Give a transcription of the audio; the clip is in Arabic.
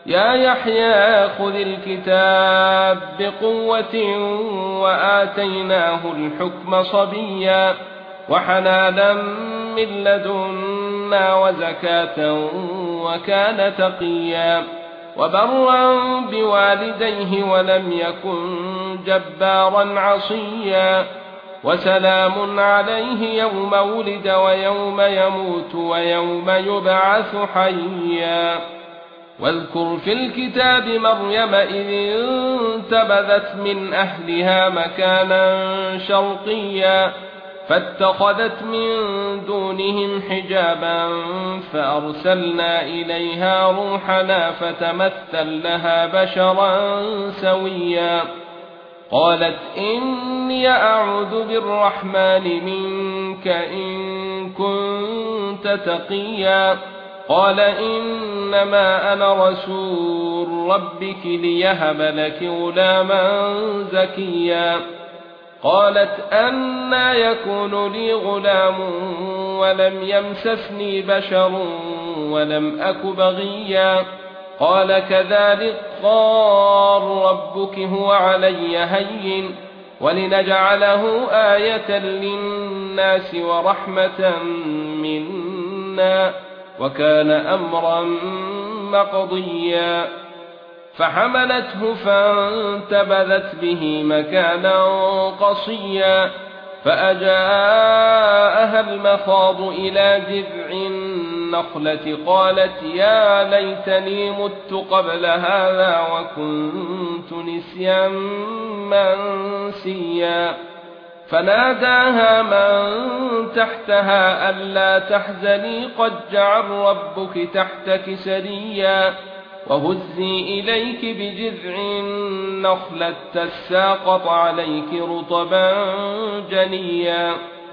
يا يحيى خذ الكتاب بقوة وآتيناه الحكم صبيا وحنانا من لدنا وزكاة وكان تقيا وبرا بوالديه ولم يكن جبارا عصيا وسلام عليه يوم ولد ويوم يموت ويوم يبعث حيا واذكر في الكتاب مريم إذ انتبذت من أهلها مكانا شرقيا فاتخذت من دونهم حجابا فأرسلنا إليها روحنا فتمثل لها بشرا سويا قالت إني أعوذ بالرحمن منك إن كنت تقيا قال إنما أنا رسول ربك ليهب لك غلاما زكيا قالت أنى يكون لي غلام ولم يمسسني بشر ولم أك بغيا قال كذلك قال ربك هو علي هين ولنجعله آية للناس ورحمة منا وكان أمرا مقضيا فحملته فانتبذت به مكانا قصيا فأجاءها المخاض إلى جذع النخلة قالت يا ليتني مت قبل هذا وكنت نسيا منسيا فناداها من تحتها ألا تحزني قد جعل ربك تحتك سريا وهزي إليك بجذع النخلة تساقط عليك رطبا جنيا